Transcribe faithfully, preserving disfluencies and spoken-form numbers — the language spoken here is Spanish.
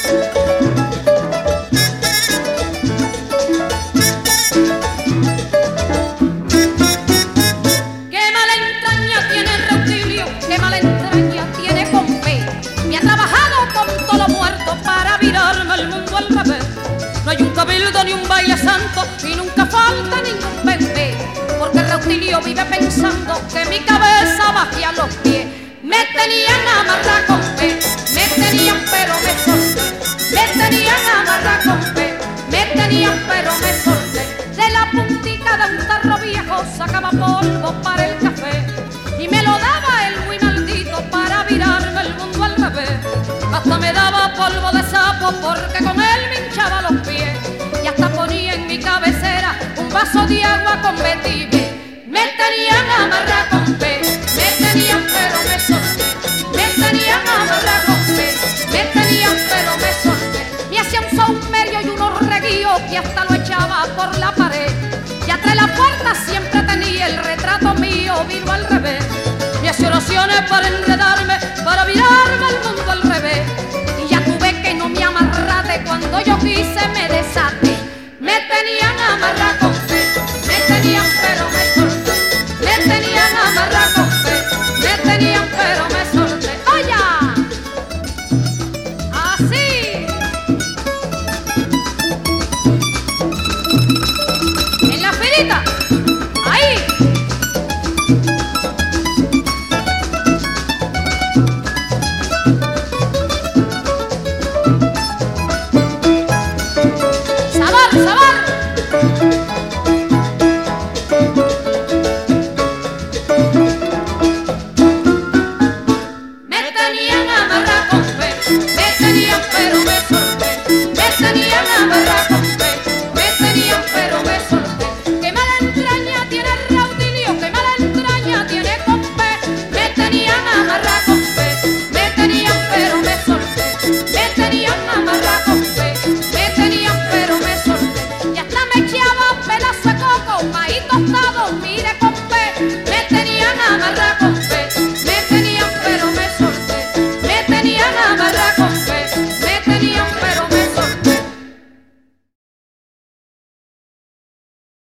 Ni un baile santo y nunca falta ningún bebé, porque Reutilio vive pensando que mi cabeza bajía a los pies. Me tenían amarrada con fe, me tenían pero me solté. Me tenían amarrada con fe, me tenían pero me solté. De la puntica de un tarro viejo sacaba polvo para el café y me lo daba el muy maldito para virarme el mundo al revés. Hasta me daba polvo de sapo porque con él me hinchaba los pies. Y hasta ponía en mi cabecera un vaso de agua con vetiver. Me tenían amarrada con fe, me tenían pero me solté. Me tenían amarrada con fe, me tenían pero me solté. Me hacía un saumerio y unos reguíos que hasta lo echaba por la pared. Y atrás de la puerta siempre tenía el retrato mío vino al revés. Me hacía oraciones para enredarme, para virarme el mundo al revés. Y ya tuve que no me amarrate cuando yo quise me desaté. Me tenían amarrado